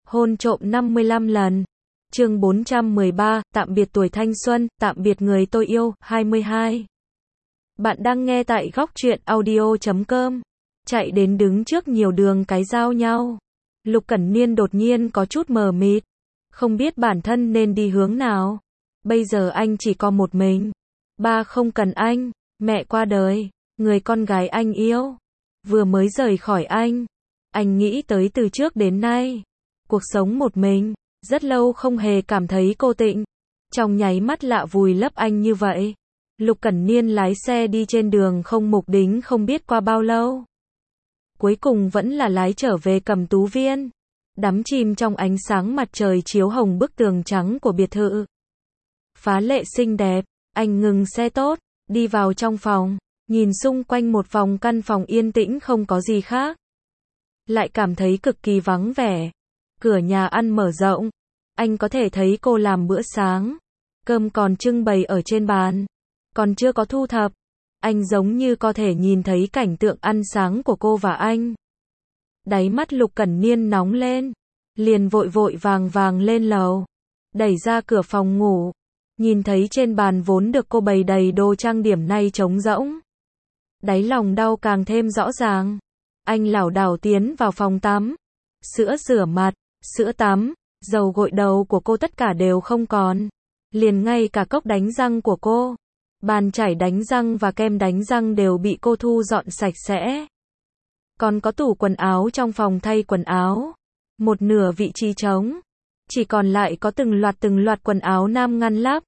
Hôn trộm 55 lần. Chương 413, tạm biệt tuổi thanh xuân, tạm biệt người tôi yêu, 22. Bạn đang nghe tại góc truyện audio.com. Chạy đến đứng trước nhiều đường cái giao nhau. Lục Cẩn Niên đột nhiên có chút mờ mịt, không biết bản thân nên đi hướng nào. Bây giờ anh chỉ có một mình. Ba không cần anh, mẹ qua đời, người con gái anh yêu vừa mới rời khỏi anh. Anh nghĩ tới từ trước đến nay, cuộc sống một mình, rất lâu không hề cảm thấy cô tịnh. Trong nháy mắt lạ vùi lấp anh như vậy. Lục Cẩn Niên lái xe đi trên đường không mục đích không biết qua bao lâu. Cuối cùng vẫn là lái trở về Cẩm Tú Viên. Đắm chìm trong ánh sáng mặt trời chiếu hồng bức tường trắng của biệt thự. Phá lệ xinh đẹp, anh ngừng xe tốt, đi vào trong phòng, nhìn xung quanh một vòng căn phòng yên tĩnh không có gì khác. Lại cảm thấy cực kỳ vắng vẻ. Cửa nhà ăn mở rộng, anh có thể thấy cô làm bữa sáng. Cơm còn trưng bày ở trên bàn, còn chưa có thu thập. Anh giống như có thể nhìn thấy cảnh tượng ăn sáng của cô và anh. Đáy mắt Lục Cẩn Niên nóng lên, liền vội vội vàng vàng lên lầu, đẩy ra cửa phòng ngủ, nhìn thấy trên bàn vốn được cô bày đầy đồ trang điểm nay trống rỗng. Đáy lòng đau càng thêm rõ ràng. Anh lảo đảo tiến vào phòng tắm. Sữa rửa mặt, sữa tắm, dầu gội đầu của cô tất cả đều không còn. Liền ngay cả cốc đánh răng của cô, bàn chải đánh răng và kem đánh răng đều bị cô thu dọn sạch sẽ. Còn có tủ quần áo trong phòng thay quần áo, một nửa vị trí trống, chỉ còn lại có từng loạt quần áo nam ngăn lắp.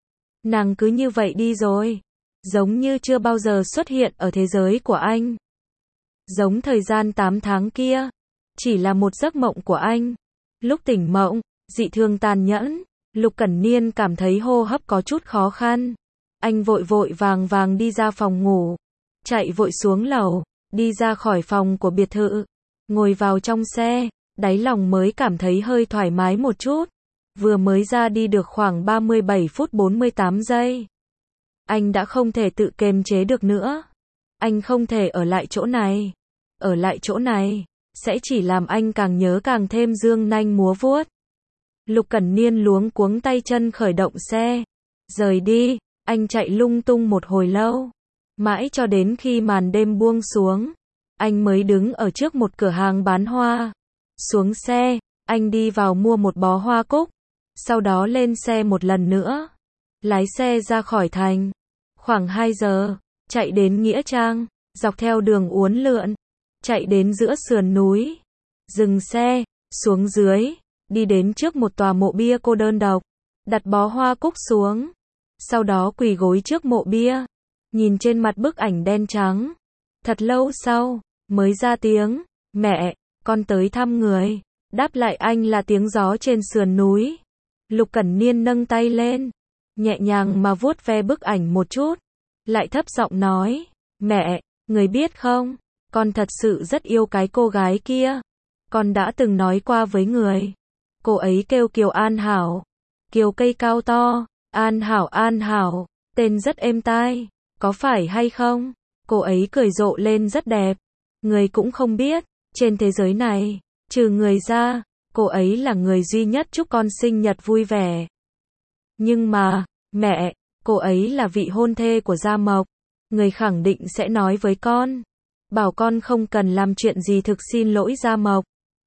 Nàng cứ như vậy đi rồi, giống như chưa bao giờ xuất hiện ở thế giới của anh. Giống thời gian 8 tháng kia, chỉ là một giấc mộng của anh. Lúc tỉnh mộng, dị thường tàn nhẫn, Lục Cẩn Niên cảm thấy hô hấp có chút khó khăn. Anh vội vội vàng vàng đi ra phòng ngủ, chạy vội xuống lầu, đi ra khỏi phòng của biệt thự, ngồi vào trong xe, đáy lòng mới cảm thấy hơi thoải mái một chút. Vừa mới ra đi được khoảng 37 phút 48 giây. Anh đã không thể tự kiềm chế được nữa. Anh không thể ở lại chỗ này. Ở lại chỗ này sẽ chỉ làm anh càng nhớ càng thêm dương nanh múa vuốt. Lục Cẩn Niên luống cuống tay chân khởi động xe, rời đi. Anh chạy lung tung một hồi lâu, mãi cho đến khi màn đêm buông xuống, anh mới đứng ở trước một cửa hàng bán hoa. Xuống xe, anh đi vào mua một bó hoa cúc, sau đó lên xe một lần nữa, lái xe ra khỏi thành. Khoảng 2 giờ, chạy đến Nghĩa Trang, dọc theo đường uốn lượn, chạy đến giữa sườn núi, dừng xe, xuống dưới, đi đến trước một tòa mộ bia cô đơn độc, đặt bó hoa cúc xuống, sau đó quỳ gối trước mộ bia, nhìn trên mặt bức ảnh đen trắng. Thật lâu sau, mới ra tiếng, mẹ, con tới thăm người. Đáp lại anh là tiếng gió trên sườn núi. Lục Cẩn Niên nâng tay lên, nhẹ nhàng mà vuốt ve bức ảnh một chút, lại thấp giọng nói, mẹ, người biết không, con thật sự rất yêu cái cô gái kia. Con đã từng nói qua với người. Cô ấy kêu Kiều An Hảo. Kiều cây cao to, An Hảo, tên rất êm tai, có phải hay không? Cô ấy cười rộ lên rất đẹp. Người cũng không biết, trên thế giới này, trừ người ra, cô ấy là người duy nhất chúc con sinh nhật vui vẻ. Nhưng mà, mẹ, cô ấy là vị hôn thê của Gia Mộc. Người khẳng định sẽ nói với con, bảo con không cần làm chuyện gì thực xin lỗi Gia Mộc.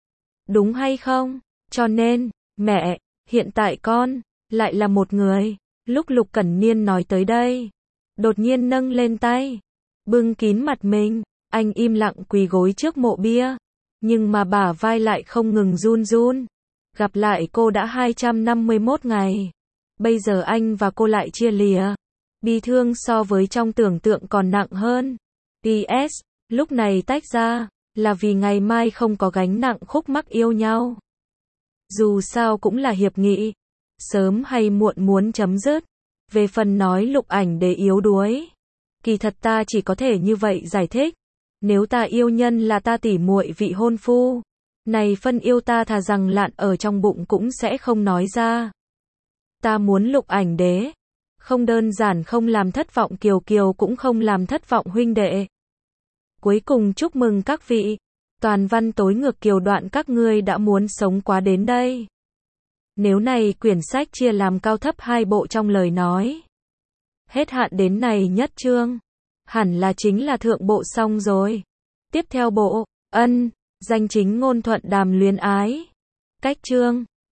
Đúng hay không? Cho nên, mẹ, hiện tại con lại là một người. Lúc Lục Cẩn Niên nói tới đây, đột nhiên nâng lên tay, bưng kín mặt mình, anh im lặng quỳ gối trước mộ bia, nhưng mà bả vai lại không ngừng run run. Gặp lại cô đã 251 ngày, bây giờ anh và cô lại chia lìa. Bi thương so với trong tưởng tượng còn nặng hơn. PS, lúc này tách ra, là vì ngày mai không có gánh nặng khúc mắc yêu nhau. Dù sao cũng là hiệp nghị, sớm hay muộn muốn chấm dứt. Về phần nói Lục Ảnh để yếu đuối, kỳ thật ta chỉ có thể như vậy giải thích. Nếu ta yêu nhân là ta tỉ muội vị hôn phu, này phân yêu ta thà rằng lạn ở trong bụng cũng sẽ không nói ra. Ta muốn Lục Ảnh đế, không đơn giản không làm thất vọng Kiều Kiều cũng không làm thất vọng huynh đệ. Cuối cùng chúc mừng các vị. Toàn văn tối ngược kiều đoạn các ngươi đã muốn sống quá đến đây. Nếu này quyển sách chia làm cao thấp hai bộ trong lời nói. Hết hạn đến này nhất chương. Hẳn là chính là thượng bộ xong rồi. Tiếp theo bộ, danh chính ngôn thuận đàm luyến ái. Cách chương.